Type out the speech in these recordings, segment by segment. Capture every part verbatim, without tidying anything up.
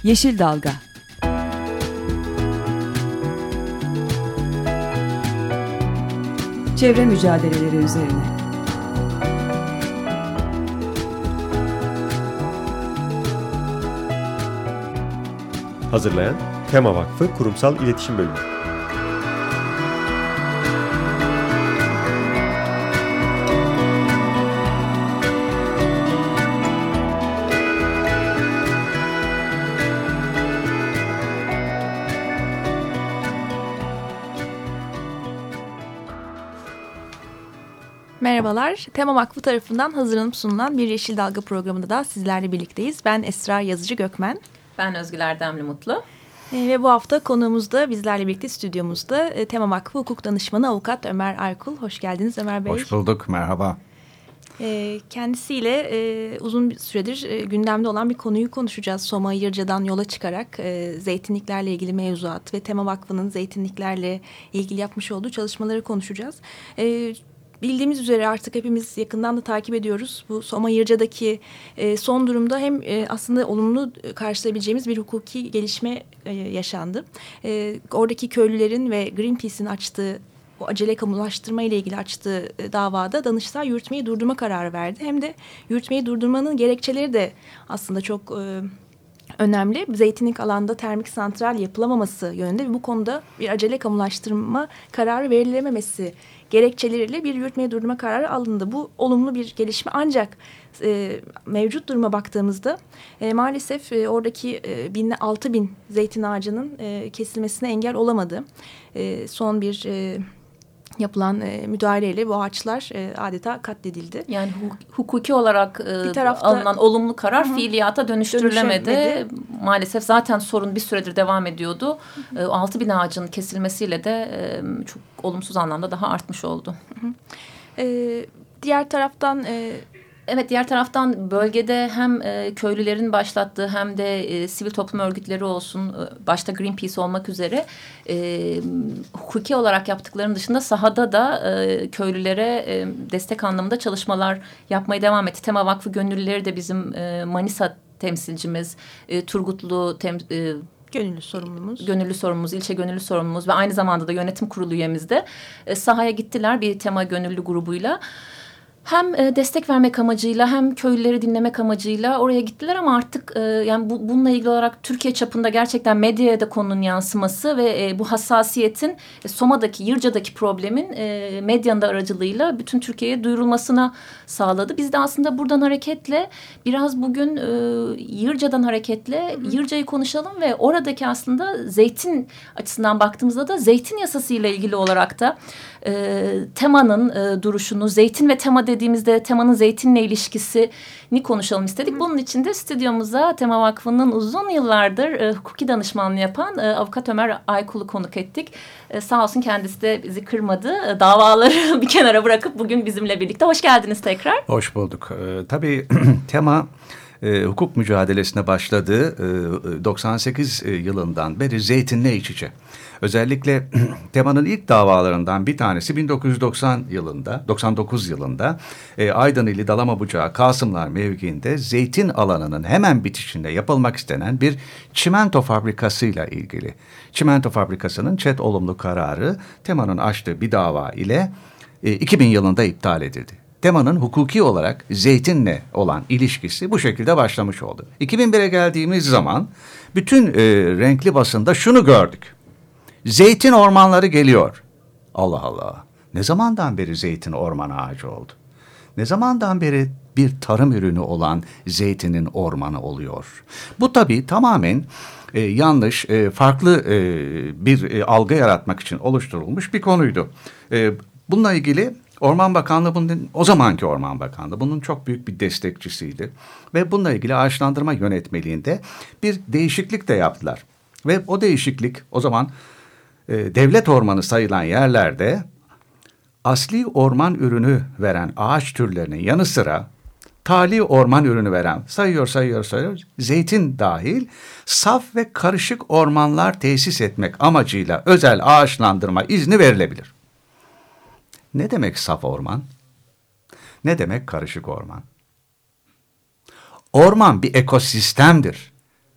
Yeşil Dalga. Çevre mücadeleleri üzerine. Hazırlayan Tema Vakfı Kurumsal İletişim Bölümü. Merhabalar, Tema Vakfı tarafından hazırlanıp sunulan bir Yeşil Dalga programında da sizlerle birlikteyiz. Ben Esra Yazıcı Gökmen. Ben Özgül Erdemli Mutlu. E, ve bu hafta konuğumuz da bizlerle birlikte stüdyomuzda e, Tema Vakfı Hukuk Danışmanı Avukat Ömer Aykul. Hoş geldiniz Ömer Bey. Hoş bulduk, merhaba. E, kendisiyle e, uzun bir süredir e, gündemde olan bir konuyu konuşacağız. Soma Yırca'dan yola çıkarak e, zeytinliklerle ilgili mevzuat ve Tema Vakfı'nın zeytinliklerle ilgili yapmış olduğu çalışmaları konuşacağız. E, Bildiğimiz üzere artık hepimiz yakından da takip ediyoruz. Bu Soma Yırca'daki e, son durumda hem e, aslında olumlu karşılayabileceğimiz bir hukuki gelişme e, yaşandı. E, oradaki köylülerin ve Greenpeace'in açtığı, o acele kamulaştırma ile ilgili açtığı e, davada Danıştay yürütmeyi durdurma kararı verdi. Hem de yürütmeyi durdurmanın gerekçeleri de aslında çok e, önemli. Zeytinlik alanda termik santral yapılamaması yönünde ve bu konuda bir acele kamulaştırma kararı verilememesi gerekçeleriyle bir yürütmeyi durdurma kararı alındı. Bu olumlu bir gelişme, ancak e, mevcut duruma baktığımızda e, maalesef e, oradaki e, bin, altı bin zeytin ağacının e, kesilmesine engel olamadı. E, son bir e, yapılan e, müdahaleyle bu ağaçlar e, adeta katledildi. Yani hu- hukuki olarak e, bir tarafta, alınan olumlu karar hı, fiiliyata dönüştürülemedi. dönüşemedi. Maalesef zaten sorun bir süredir devam ediyordu. E, altı bin ağacın kesilmesiyle de e, çok olumsuz anlamda daha artmış oldu. Hı hı. E, diğer taraftan... E, Evet, diğer taraftan bölgede hem e, köylülerin başlattığı hem de e, sivil toplum örgütleri olsun, e, başta Greenpeace olmak üzere e, hukuki olarak yaptıklarının dışında sahada da e, köylülere e, destek anlamında çalışmalar yapmaya devam etti. Tema Vakfı gönüllüleri de bizim e, Manisa temsilcimiz, e, Turgutlu tem, e, Gönüllü sorumlumuz. Gönüllü sorumlumuz, ilçe gönüllü sorumlumuz ve aynı zamanda da yönetim kurulu üyemiz de e, sahaya gittiler bir Tema gönüllü grubuyla. Hem e, destek vermek amacıyla hem köylüleri dinlemek amacıyla oraya gittiler ama artık e, yani bu, bununla ilgili olarak Türkiye çapında gerçekten medyaya da konunun yansıması ve e, bu hassasiyetin e, Soma'daki, Yırca'daki problemin e, medyanın da aracılığıyla bütün Türkiye'ye duyurulmasına sağladı. Biz de aslında buradan hareketle biraz bugün e, Yırca'dan hareketle Yırca'yı konuşalım ve oradaki aslında zeytin açısından baktığımızda da zeytin yasası ile ilgili olarak da e, Tema'nın e, duruşunu, zeytin ve Tema dediğimizde Tema'nın zeytinle ilişkisini konuşalım istedik. Hı. Bunun için de stüdyomuza Tema Vakfı'nın uzun yıllardır e, hukuki danışmanlığı yapan e, Avukat Ömer Aykul'u konuk ettik. E, sağ olsun kendisi de bizi kırmadı. E, davaları bir kenara bırakıp bugün bizimle birlikte. Hoş geldiniz tekrar. Hoş bulduk. E, tabii Tema e, hukuk mücadelesine başladığı e, doksan sekiz yılından beri zeytinle iç içe. Özellikle Tema'nın ilk davalarından bir tanesi bin dokuz yüz doksan yılında, doksan dokuz yılında e, Aydın ili Dalamabucağı Kasımlar mevkiinde zeytin alanının hemen bitişinde yapılmak istenen bir çimento fabrikasıyla ilgili. Çimento fabrikasının ÇED olumlu kararı Tema'nın açtığı bir dava ile e, iki bin yılında iptal edildi. Tema'nın hukuki olarak zeytinle olan ilişkisi bu şekilde başlamış oldu. iki bin bire geldiğimiz zaman bütün e, renkli basında şunu gördük. Zeytin ormanları geliyor. Allah Allah. Ne zamandan beri zeytin orman ağacı oldu? Ne zamandan beri bir tarım ürünü olan zeytinin ormanı oluyor? Bu tabii tamamen e, yanlış, e, farklı e, bir e, algı yaratmak için oluşturulmuş bir konuydu. E, bununla ilgili Orman Bakanlığı, bunun, o zamanki Orman Bakanlığı bunun çok büyük bir destekçisiydi. Ve bununla ilgili ağaçlandırma yönetmeliğinde bir değişiklik de yaptılar. Ve o değişiklik o zaman e, devlet ormanı sayılan yerlerde asli orman ürünü veren ağaç türlerinin yanı sıra tali orman ürünü veren, sayıyor sayıyor sayıyor, zeytin dahil saf ve karışık ormanlar tesis etmek amacıyla özel ağaçlandırma izni verilebilir. Ne demek saf orman? Ne demek karışık orman? Orman bir ekosistemdir.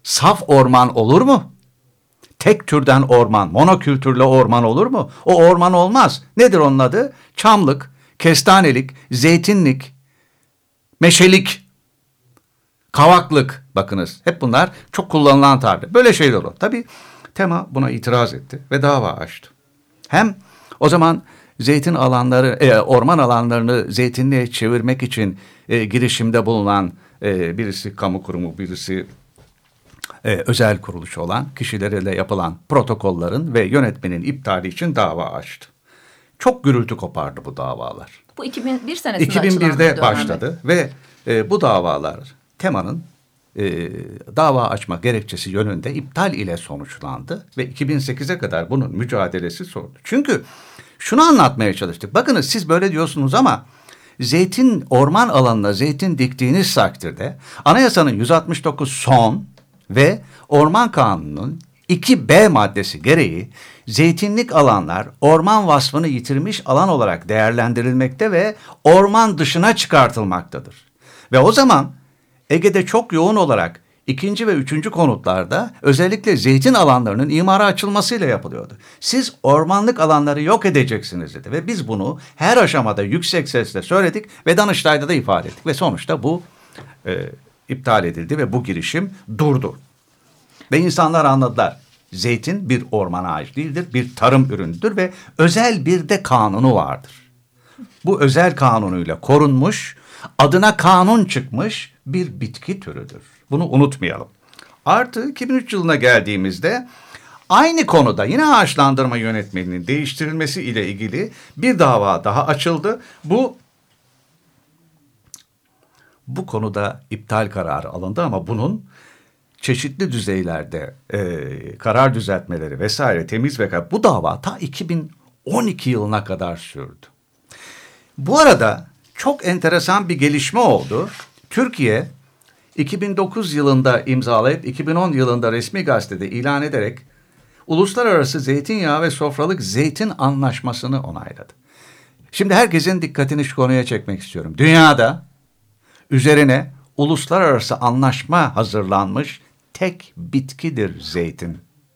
saf orman olur mu? Tek türden orman, monokültürlü orman olur mu? O orman olmaz. Nedir onun adı? Çamlık, kestanelik, zeytinlik, meşelik, kavaklık. Bakınız hep bunlar çok kullanılan tabir. Böyle şeyler olur. Tabii Tema buna itiraz etti ve dava açtı. Hem o zaman zeytin alanları, e, orman alanlarını zeytinliğe çevirmek için e, girişimde bulunan e, birisi kamu kurumu, birisi e, özel kuruluş olan kişilerle yapılan protokolların ve yönetmenin iptali için dava açtı. Çok gürültü kopardı bu davalar. Bu iki bin bir senesinde iki bin birde açılan bir başladı ve e, bu davalar Tema'nın e, dava açma gerekçesi yönünde iptal ile sonuçlandı ve iki bin sekize kadar bunun mücadelesi sordu. Çünkü şunu anlatmaya çalıştık. Bakınız siz böyle diyorsunuz ama zeytin orman alanına zeytin diktiğiniz takdirde anayasanın yüz altmış dokuz son ve Orman Kanunu'nun iki B maddesi gereği zeytinlik alanlar orman vasfını yitirmiş alan olarak değerlendirilmekte ve orman dışına çıkartılmaktadır. Ve o zaman Ege'de çok yoğun olarak ikinci ve üçüncü konutlarda özellikle zeytin alanlarının imara açılmasıyla yapılıyordu. Siz ormanlık alanları yok edeceksiniz dedi ve biz bunu her aşamada yüksek sesle söyledik ve Danıştay'da da ifade ettik ve sonuçta bu e, iptal edildi ve bu girişim durdu. Ve insanlar anladılar. Zeytin bir orman ağacı değildir, bir tarım ürünüdür ve özel bir de kanunu vardır. Bu özel kanunuyla korunmuş, adına kanun çıkmış bir bitki türüdür. Bunu unutmayalım. Artı iki bin üç yılına geldiğimizde aynı konuda yine ağaçlandırma yönetmeliğinin değiştirilmesi ile ilgili bir dava daha açıldı. Bu bu konuda iptal kararı alındı ama bunun çeşitli düzeylerde e, karar düzeltmeleri vesaire temiz ve bu dava ta iki bin on iki yılına kadar sürdü. Bu arada çok enteresan bir gelişme oldu. Türkiye iki bin dokuz yılında imzalayıp iki bin on yılında resmi gazetede ilan ederek Uluslararası Zeytinyağı ve Sofralık Zeytin Anlaşması'nı onayladı. Şimdi herkesin dikkatini şu konuya çekmek istiyorum. Dünyada üzerine uluslararası anlaşma hazırlanmış tek bitkidir zeytin.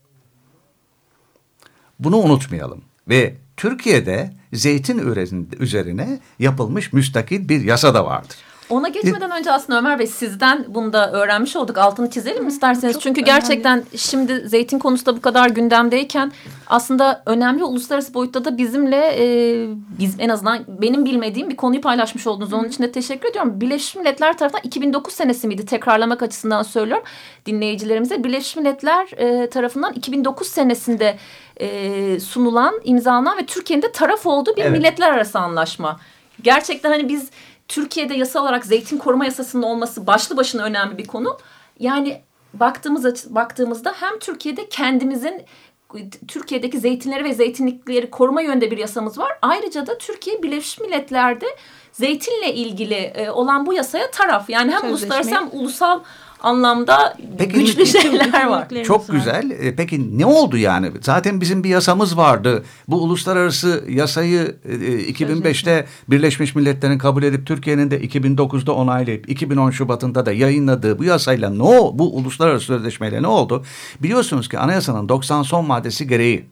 Bunu unutmayalım. Ve Türkiye'de zeytin üzerine yapılmış müstakil bir yasa da vardır. Ona geçmeden önce aslında Ömer Bey sizden bunu da öğrenmiş olduk. Altını çizelim isterseniz. Çok Çünkü önemli. Gerçekten şimdi zeytin konusu da bu kadar gündemdeyken aslında önemli uluslararası boyutta da bizimle e, biz en azından benim bilmediğim bir konuyu paylaşmış oldunuz. Onun için de teşekkür ediyorum. Birleşmiş Milletler tarafından iki bin dokuz senesi miydi? Tekrarlamak açısından söylüyorum dinleyicilerimize. Birleşmiş Milletler e, tarafından iki bin dokuz senesinde e, sunulan, imzalanan ve Türkiye'nin de taraf olduğu bir evet. milletler arası anlaşma. Gerçekten hani biz Türkiye'de yasal olarak zeytin koruma yasasının olması başlı başına önemli bir konu. Yani baktığımız baktığımızda hem Türkiye'de kendimizin Türkiye'deki zeytinleri ve zeytinlikleri koruma yönünde bir yasamız var. Ayrıca da Türkiye Birleşmiş Milletler'de zeytinle ilgili olan bu yasaya taraf. Yani hem Sözleşme. uluslararası hem ulusal anlamda Peki, güçlü şeyler var. Çok güzel. Peki ne oldu yani? Zaten bizim bir yasamız vardı. Bu uluslararası yasayı iki bin beşte Birleşmiş Milletler'in kabul edip Türkiye'nin de iki bin dokuzda onaylayıp iki bin on Şubat'ında da yayınladığı bu yasayla ne o? Bu uluslararası sözleşmeyle ne oldu? Biliyorsunuz ki anayasanın doksan son maddesi gereği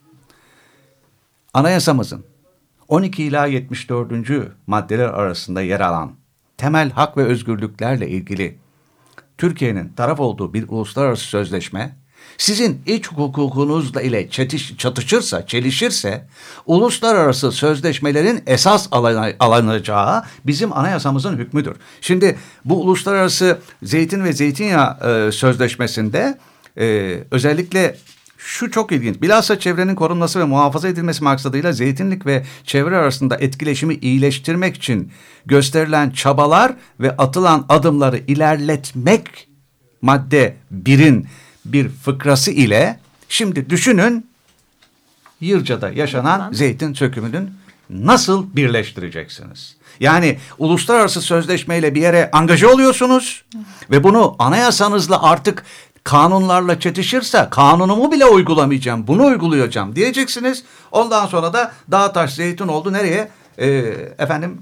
anayasamızın on iki ila yetmiş dördüncü maddeler arasında yer alan temel hak ve özgürlüklerle ilgili Türkiye'nin taraf olduğu bir uluslararası sözleşme sizin iç hukukunuzla ile çetiş, çatışırsa, çelişirse uluslararası sözleşmelerin esas alana, alınacağı bizim anayasamızın hükmüdür. Şimdi bu uluslararası zeytin ve zeytinyağı e, sözleşmesinde e, özellikle şu çok ilginç. Bilhassa çevrenin korunması ve muhafaza edilmesi maksadıyla zeytinlik ve çevre arasında etkileşimi iyileştirmek için gösterilen çabalar ve atılan adımları ilerletmek madde birin bir fıkrası ile şimdi düşünün Yırca'da yaşanan Tamam. zeytin sökümünün nasıl birleştireceksiniz? Yani uluslararası sözleşmeyle bir yere angaje oluyorsunuz ve bunu anayasanızla artık kanunlarla çetişirse kanunumu bile uygulamayacağım, bunu uygulayacağım diyeceksiniz. Ondan sonra da dağ taş zeytin oldu nereye? Ee, efendim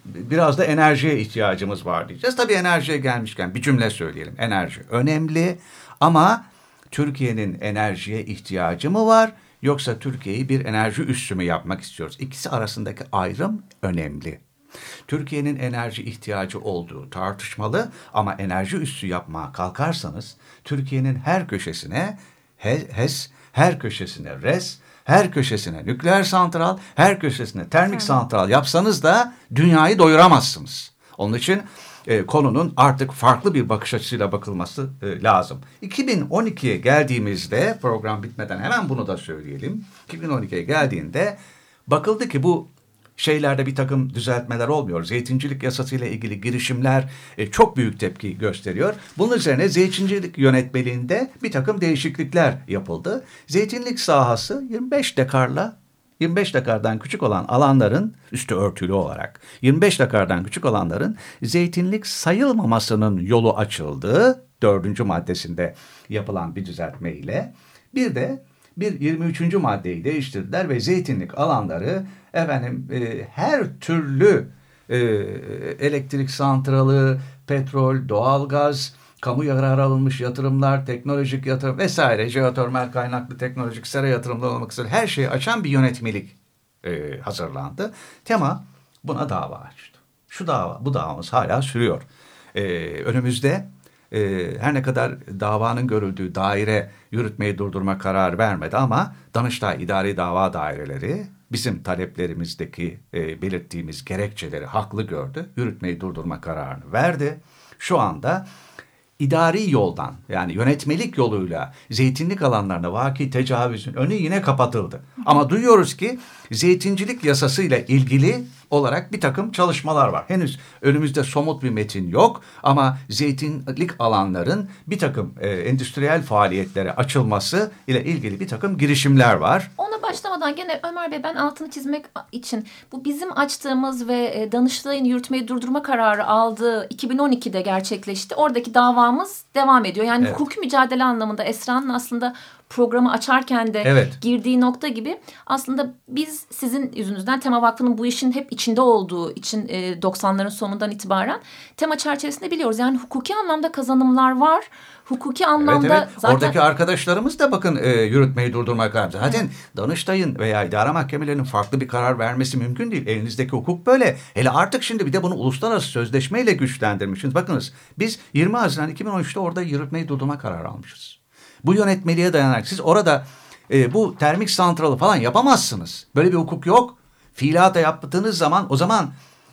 biraz da enerjiye ihtiyacımız var diyeceğiz. Tabii enerjiye gelmişken bir cümle söyleyelim. Enerji önemli ama Türkiye'nin enerjiye ihtiyacı mı var? Yoksa Türkiye'yi bir enerji üssü mü yapmak istiyoruz? İkisi arasındaki ayrım önemli. Türkiye'nin enerji ihtiyacı olduğu tartışmalı ama enerji üssü yapmaya kalkarsanız Türkiye'nin her köşesine HES, her köşesine RES, her köşesine nükleer santral, her köşesine termik evet. santral yapsanız da dünyayı doyuramazsınız. Onun için e, konunun artık farklı bir bakış açısıyla bakılması e, lazım. iki bin on ikiye geldiğimizde, program bitmeden hemen bunu da söyleyelim. iki bin on ikiye geldiğinde bakıldı ki bu şeylerde bir takım düzeltmeler olmuyor. Zeytincilik yasasıyla ilgili girişimler e, çok büyük tepki gösteriyor. Bunun üzerine zeytincilik yönetmeliğinde bir takım değişiklikler yapıldı. Zeytinlik sahası yirmi beş dekarla yirmi beş dekardan küçük olan alanların üstü örtülü olarak yirmi beş dekardan küçük olanların zeytinlik sayılmamasının yolu açıldı. Dördüncü maddesinde yapılan bir düzeltme ile. Bir de bir yirmi üçüncü maddeyi değiştirdiler ve zeytinlik alanları efendim e, her türlü e, elektrik santralı, petrol, doğalgaz, kamu yararı alınmış yatırımlar, teknolojik yatırım vesaire, jeotermal kaynaklı teknolojik sera yatırımları olmak üzere her şeyi açan bir yönetmelik e, hazırlandı. Tema buna dava açtı. Şu dava, bu davamız hala sürüyor. E, önümüzde e, her ne kadar davanın görüldüğü daire yürütmeyi durdurma kararı vermedi ama Danıştay İdari Dava Daireleri bizim taleplerimizdeki e, belirttiğimiz gerekçeleri haklı gördü. Yürütmeyi durdurma kararını verdi. Şu anda idari yoldan yani yönetmelik yoluyla zeytinlik alanlarına vaki tecavüzün önü yine kapatıldı. Ama duyuyoruz ki zeytincilik yasasıyla ilgili olarak bir takım çalışmalar var. Henüz önümüzde somut bir metin yok ama zeytinlik alanların bir takım e, endüstriyel faaliyetlere açılması ile ilgili bir takım girişimler var. Ona başlamadan gene Ömer Bey ben altını çizmek için bu bizim açtığımız ve Danıştay'ın yürütmeyi durdurma kararı aldığı iki bin on ikide gerçekleşti. Oradaki davamız devam ediyor. Yani evet. Hukuki mücadele anlamında Esra'nın aslında programı açarken de evet. girdiği nokta gibi aslında biz sizin yüzünüzden Tema Vakfı'nın bu işin hep içinde olduğu için e, doksanların sonundan itibaren Tema çerçevesinde biliyoruz. Yani hukuki anlamda kazanımlar var. Hukuki anlamda evet, evet. zaten... Oradaki arkadaşlarımız da bakın e, yürütmeyi durdurma kararı. Zaten evet. Danıştay'ın veya idare mahkemelerinin farklı bir karar vermesi mümkün değil. Elinizdeki hukuk böyle. Hele artık şimdi bir de bunu uluslararası sözleşmeyle güçlendirmişsiniz. Bakınız biz yirmi Haziran iki bin on üçte orada yürütmeyi durdurma kararı almışız. Bu yönetmeliğe dayanarak siz orada e, bu termik santralı falan yapamazsınız. Böyle bir hukuk yok. Fiilata yaptığınız zaman o zaman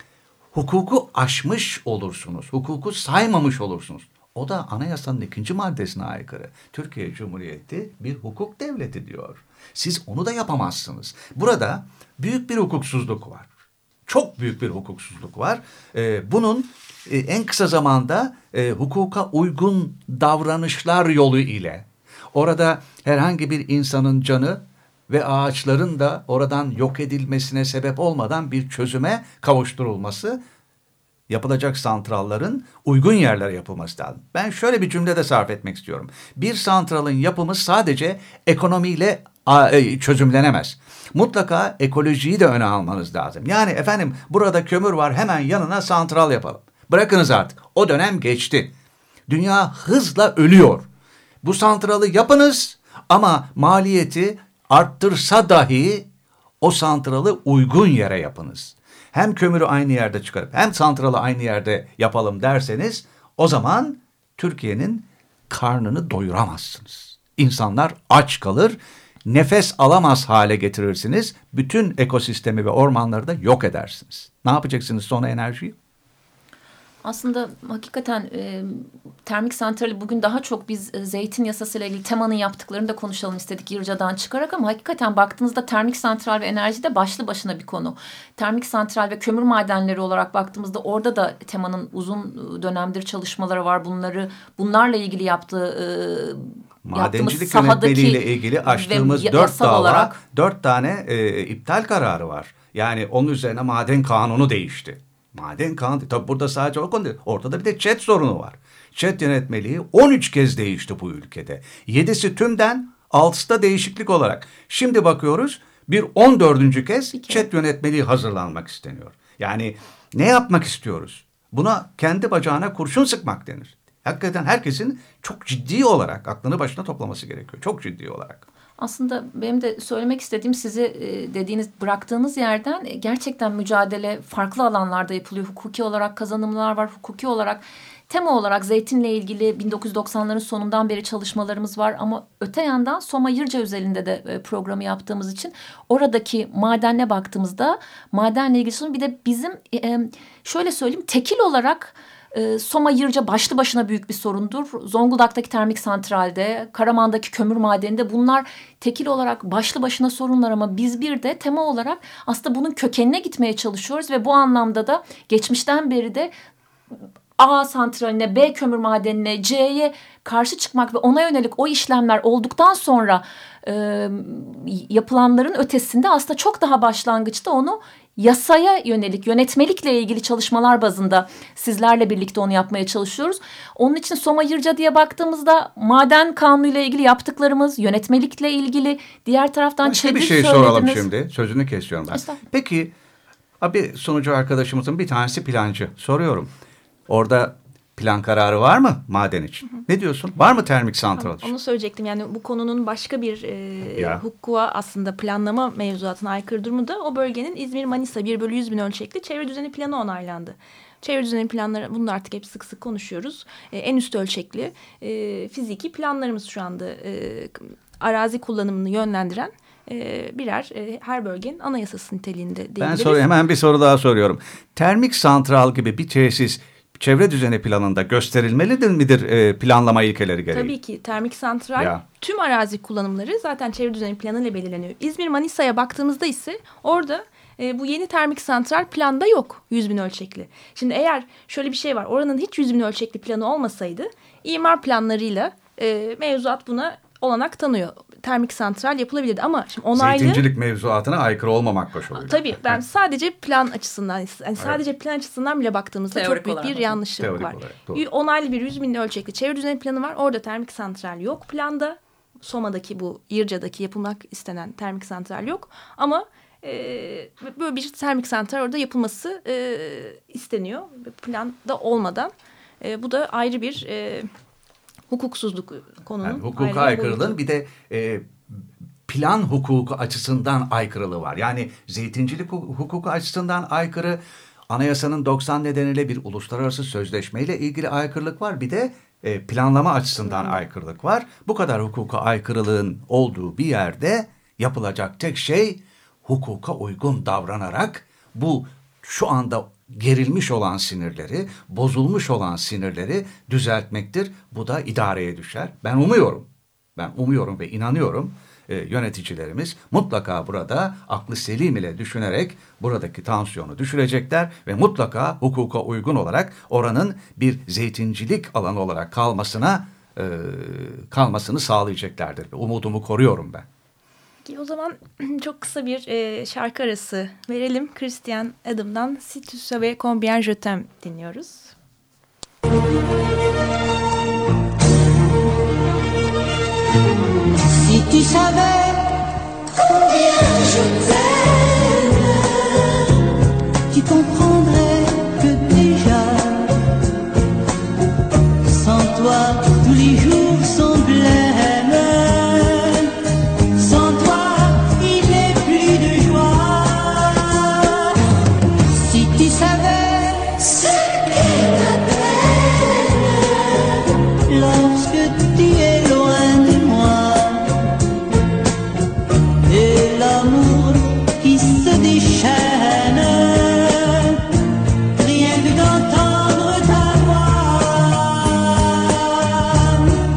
hukuku aşmış olursunuz. Hukuku saymamış olursunuz. O da anayasanın ikinci maddesine aykırı. Türkiye Cumhuriyeti bir hukuk devleti diyor. Siz onu da yapamazsınız. Burada büyük bir hukuksuzluk var. Çok büyük bir hukuksuzluk var. E, bunun e, en kısa zamanda e, hukuka uygun davranışlar yolu ile orada herhangi bir insanın canı ve ağaçların da oradan yok edilmesine sebep olmadan bir çözüme kavuşturulması, yapılacak santralların uygun yerlere yapılması lazım. Ben şöyle bir cümlede sarf etmek istiyorum. Bir santralın yapımı sadece ekonomiyle çözümlenemez. Mutlaka ekolojiyi de öne almanız lazım. Yani efendim burada kömür var hemen yanına santral yapalım. Bırakınız artık. O dönem geçti. Dünya hızla ölüyor. Bu santralı yapınız ama maliyeti arttırsa dahi o santralı uygun yere yapınız. Hem kömürü aynı yerde çıkarıp hem santralı aynı yerde yapalım derseniz o zaman Türkiye'nin karnını doyuramazsınız. İnsanlar aç kalır, nefes alamaz hale getirirsiniz. Bütün ekosistemi ve ormanları da yok edersiniz. Ne yapacaksınız sonra enerjiyi? Aslında hakikaten e, termik santrali bugün daha çok biz e, zeytin yasasıyla ilgili Tema'nın yaptıklarını da konuşalım istedik Yırca'dan çıkarak ama hakikaten baktığınızda termik santral ve enerji de başlı başına bir konu. Termik santral ve kömür madenleri olarak baktığımızda orada da Tema'nın uzun dönemdir çalışmaları var. Bunları bunlarla ilgili yaptığı e, madencilik yönetmeliğiyle ilgili açtığımız dört dava, olarak, dört tane e, iptal kararı var. Yani onun üzerine maden kanunu değişti. Maden kanunu, tabi burada sadece o konu değil. Ortada bir de ÇED sorunu var. ÇED yönetmeliği on üç kez değişti bu ülkede. yedisi tümden, altısı da değişiklik olarak. Şimdi bakıyoruz bir on dördüncü kez ÇED yönetmeliği hazırlanmak isteniyor. Yani ne yapmak istiyoruz? Buna kendi bacağına kurşun sıkmak denir. Hakikaten herkesin çok ciddi olarak aklını başına toplaması gerekiyor. Çok ciddi olarak. Aslında benim de söylemek istediğim, sizi dediğiniz, bıraktığınız yerden gerçekten mücadele farklı alanlarda yapılıyor. Hukuki olarak kazanımlar var, hukuki olarak, tema olarak zeytinle ilgili bin dokuz yüz doksanların sonundan beri çalışmalarımız var. Ama öte yandan Soma Yırca özelinde de programı yaptığımız için oradaki madenle baktığımızda madenle ilgili bir de bizim şöyle söyleyeyim, tekil olarak Soma Yırca başlı başına büyük bir sorundur. Zonguldak'taki termik santralde, Karaman'daki kömür madeninde bunlar tekil olarak başlı başına sorunlar ama biz bir de tema olarak aslında bunun kökenine gitmeye çalışıyoruz ve bu anlamda da geçmişten beri de A santraline, B kömür madenine, C'ye karşı çıkmak ve ona yönelik o işlemler olduktan sonra e, yapılanların ötesinde aslında çok daha başlangıçta onu yasaya yönelik, yönetmelikle ilgili çalışmalar bazında sizlerle birlikte onu yapmaya çalışıyoruz. Onun için Soma Yırca diye baktığımızda maden kanunuyla ilgili yaptıklarımız, yönetmelikle ilgili, diğer taraftan başka bir şey soralım şimdi. Sözünü kesiyorum ben. Peki abi, sunucu arkadaşımızın bir tanesi plancı. Soruyorum. Orada plan kararı var mı maden için? Hı hı. Ne diyorsun? Var mı termik santral için? Onu söyleyecektim. Yani bu konunun başka bir e, hukuka aslında planlama mevzuatına aykırı durumu da o bölgenin İzmir-Manisa bir bölü yüz bin ölçekli çevre düzeni planı onaylandı. Çevre düzeni planları, bunu da artık hep sık sık konuşuyoruz. E, en üst ölçekli e, fiziki planlarımız şu anda e, arazi kullanımını yönlendiren e, birer e, her bölgenin anayasası niteliğinde diyebiliriz. Ben soru, hemen bir soru daha soruyorum. Termik santral gibi bir tesis çevre düzeni planında gösterilmelidir midir e, planlama ilkeleri gereği? Tabii ki termik santral ya. Tüm arazi kullanımları zaten çevre düzeni planıyla belirleniyor. İzmir-Manisa'ya baktığımızda ise orada e, bu yeni termik santral planda yok yüz bin ölçekli. Şimdi eğer şöyle bir şey var, oranın hiç yüz bin ölçekli planı olmasaydı imar planlarıyla e, mevzuat buna olanak tanıyor. Termik santral yapılabilirdi ama şimdi onaylı... Zeytincilik mevzuatına aykırı olmamak koşuluyla. Tabii ben sadece plan açısından, yani sadece evet. plan açısından bile baktığımızda teorik çok büyük bir yanlışlık teorik var. Olarak, onaylı bir yüz bin ölçekli çevre düzeni planı var. Orada termik santral yok planda. Soma'daki bu Yırca'daki yapılmak istenen termik santral yok. Ama e, böyle bir termik santral orada yapılması e, isteniyor. Planda olmadan. E, bu da ayrı bir... E, hukuksuzluk konunun. Yani hukuka aykırılığın bir de e, plan hukuku açısından aykırılığı var. Yani zeytincilik hukuku açısından aykırı, anayasanın doksan nedeniyle bir uluslararası sözleşmeyle ilgili aykırılık var. Bir de e, planlama açısından hmm. aykırılık var. Bu kadar hukuka aykırılığın olduğu bir yerde yapılacak tek şey hukuka uygun davranarak bu şu anda gerilmiş olan sinirleri, bozulmuş olan sinirleri düzeltmektir. Bu da idareye düşer. Ben umuyorum, ben umuyorum ve inanıyorum e, yöneticilerimiz mutlaka burada aklı selim ile düşünerek buradaki tansiyonu düşürecekler ve mutlaka hukuka uygun olarak oranın bir zeytincilik alanı olarak kalmasına e, kalmasını sağlayacaklardır. Umudumu koruyorum ben. O zaman çok kısa bir e, şarkı arası verelim. Christian Adam'dan Si tu savais combien je t'aime dinliyoruz. Si tu savais combien je t'aime, tu comprendrais que déjà, sans toi tous les jours sont blêmes. Rien que d'entendre ta voix.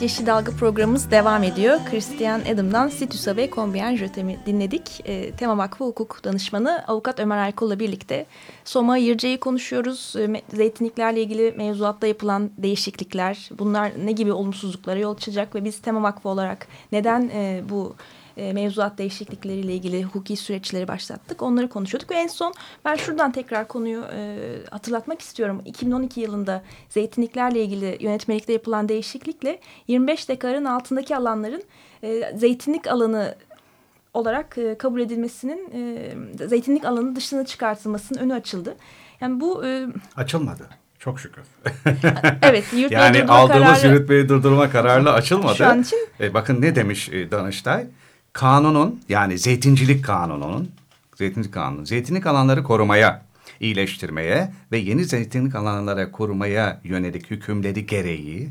Yeşil Dalga programımız devam ediyor. Christian Adam'dan Si tu savais combien je t'aime dinledik. E, Tema Vakfı Hukuk Danışmanı Avukat Ömer Erkol'la birlikte Soma Yırca'yı konuşuyoruz. E, zeytinliklerle ilgili mevzuatta yapılan değişiklikler, bunlar ne gibi olumsuzluklara yol açacak ve biz Tema Vakfı olarak neden e, bu e, mevzuat değişiklikleriyle ilgili hukuki süreçleri başlattık, onları konuşuyorduk. Ve en son ben şuradan tekrar konuyu e, hatırlatmak istiyorum. iki bin on iki yılında zeytinliklerle ilgili yönetmelikte yapılan değişiklikle yirmi beş dekarın altındaki alanların e, zeytinlik alanı olarak e, kabul edilmesinin, e, zeytinlik alanı dışına çıkartılmasının önü açıldı. Yani bu e, açılmadı. Çok şükür. Evet, yürütmeyi yani durdurma aldığımız kararı, yürütmeyi durdurma kararıyla açılmadı. Şu an için. E, bakın ne demiş e, Danıştay? Kanunun, yani zeytincilik kanununun, zeytinlik kanunu, zeytinlik alanları korumaya, iyileştirmeye ve yeni zeytinlik alanlara korumaya yönelik hükümleri gereği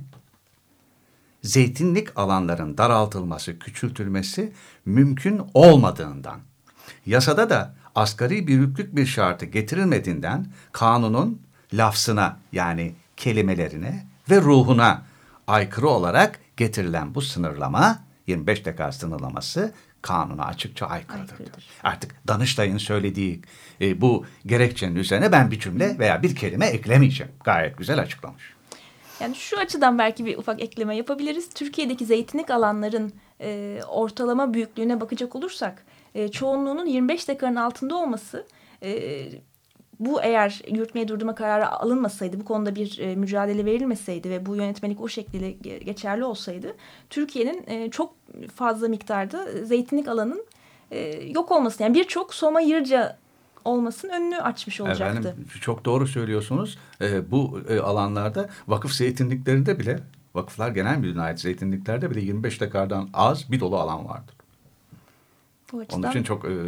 zeytinlik alanların daraltılması, küçültülmesi mümkün olmadığından, yasada da asgari büyüklük bir şartı getirilmediğinden kanunun lafzına, yani kelimelerine ve ruhuna aykırı olarak getirilen bu sınırlama, yirmi beş dekar sınırlaması kanuna açıkça aykırıdır. Aykırıdır. Artık Danıştay'ın söylediği e, bu gerekçenin üzerine ben bir cümle veya bir kelime eklemeyeceğim. Gayet güzel açıklamış. Yani şu açıdan belki bir ufak ekleme yapabiliriz. Türkiye'deki zeytinlik alanların e, ortalama büyüklüğüne bakacak olursak, e, çoğunluğunun yirmi beş dekarın altında olması, e, bu eğer yürütmeyi durdurma kararı alınmasaydı, bu konuda bir e, mücadele verilmeseydi ve bu yönetmelik o şekilde geçerli olsaydı, Türkiye'nin e, çok fazla miktarda zeytinlik alanın e, yok olmasını, yani birçok Soma Yırca olmasının önünü açmış olacaktı. Efendim, çok doğru söylüyorsunuz. Ee, bu e, alanlarda vakıf zeytinliklerinde bile, Vakıflar Genel Müdürlüğü'ne ait zeytinliklerde bile yirmi beş dekardan az bir dolu alan vardır. Açıdan... Onun için çok e,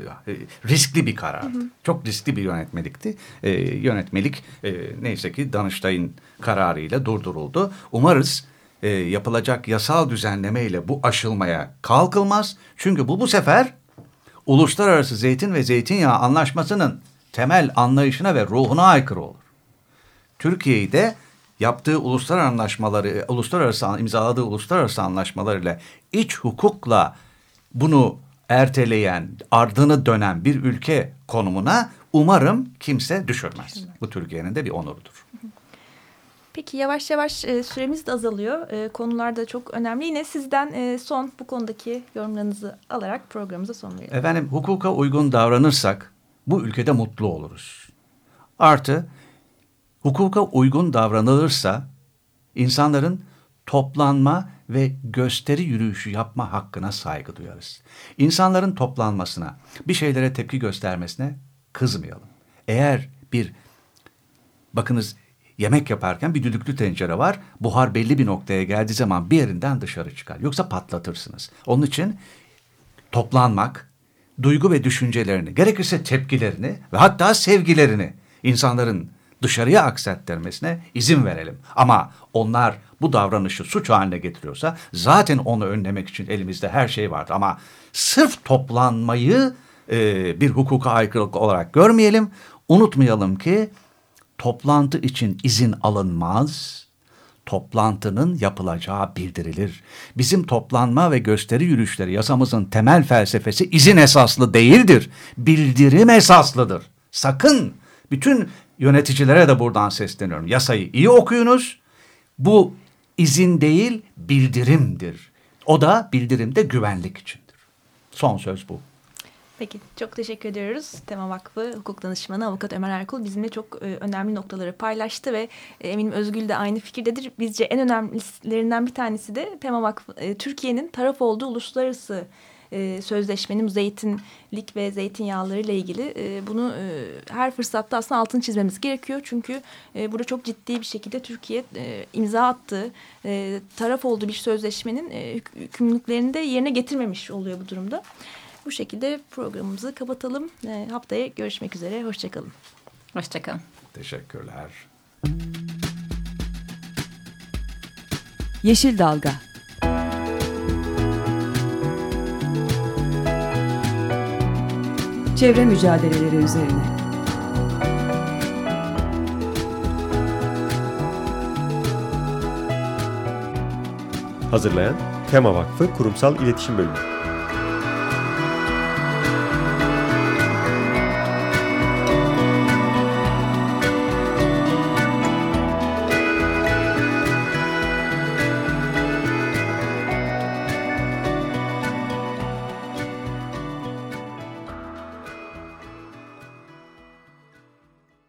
riskli bir karar. Hı hı. Çok riskli bir yönetmelikti. E, yönetmelik e, neyse ki Danıştay'ın kararıyla durduruldu. Umarız e, yapılacak yasal düzenlemeyle bu aşılmaya kalkılmaz. Çünkü bu bu sefer Uluslararası Zeytin ve Zeytinyağı Anlaşması'nın temel anlayışına ve ruhuna aykırı olur. Türkiye'yi de yaptığı uluslararası anlaşmaları, uluslararası imzaladığı uluslararası anlaşmalarıyla, iç hukukla bunu erteleyen, ardını dönen bir ülke konumuna umarım kimse düşürmez. Bu Türkiye'nin de bir onurudur. Peki yavaş yavaş e, süremiz de azalıyor. E, konular da çok önemli. Yine sizden e, son bu konudaki yorumlarınızı alarak programımıza son verelim. Efendim, hukuka uygun davranırsak bu ülkede mutlu oluruz. Artı hukuka uygun davranılırsa insanların toplanma ve gösteri yürüyüşü yapma hakkına saygı duyarız. İnsanların toplanmasına, bir şeylere tepki göstermesine kızmayalım. Eğer bir, bakınız, yemek yaparken bir düdüklü tencere var. Buhar belli bir noktaya geldiği zaman bir yerinden dışarı çıkar. Yoksa patlatırsınız. Onun için toplanmak, duygu ve düşüncelerini, gerekirse tepkilerini ve hatta sevgilerini insanların dışarıya aksettirmesine izin verelim. Ama onlar bu davranışı suç haline getiriyorsa zaten onu önlemek için elimizde her şey vardır. Ama sırf toplanmayı e, bir hukuka aykırılık olarak görmeyelim. Unutmayalım ki toplantı için izin alınmaz, toplantının yapılacağı bildirilir. Bizim toplanma ve gösteri yürüyüşleri yasamızın temel felsefesi izin esaslı değildir, bildirim esaslıdır. Sakın, bütün yöneticilere de buradan sesleniyorum. Yasayı iyi okuyunuz, bu izin değil bildirimdir. O da bildirimde güvenlik içindir. Son söz bu. Peki, çok teşekkür ediyoruz. Tema Vakfı Hukuk Danışmanı Avukat Ömer Erkul bizimle çok e, önemli noktaları paylaştı ve e, eminim Özgül de aynı fikirdedir. Bizce en önemlilerinden bir tanesi de Tema Vakfı, e, Türkiye'nin taraf olduğu uluslararası e, sözleşmenin zeytinlik ve zeytinyağları ile ilgili e, bunu e, her fırsatta aslında altını çizmemiz gerekiyor. Çünkü e, burada çok ciddi bir şekilde Türkiye e, imza attığı, e, taraf olduğu bir sözleşmenin e, yükümlülüklerini de yerine getirmemiş oluyor bu durumda. Bu şekilde programımızı kapatalım. E, haftaya görüşmek üzere. Hoşçakalın. Hoşçakalın. Teşekkürler. Yeşil Dalga. Çevre mücadeleleri üzerine. Hazırlayan Tema Vakfı Kurumsal İletişim Bölümü.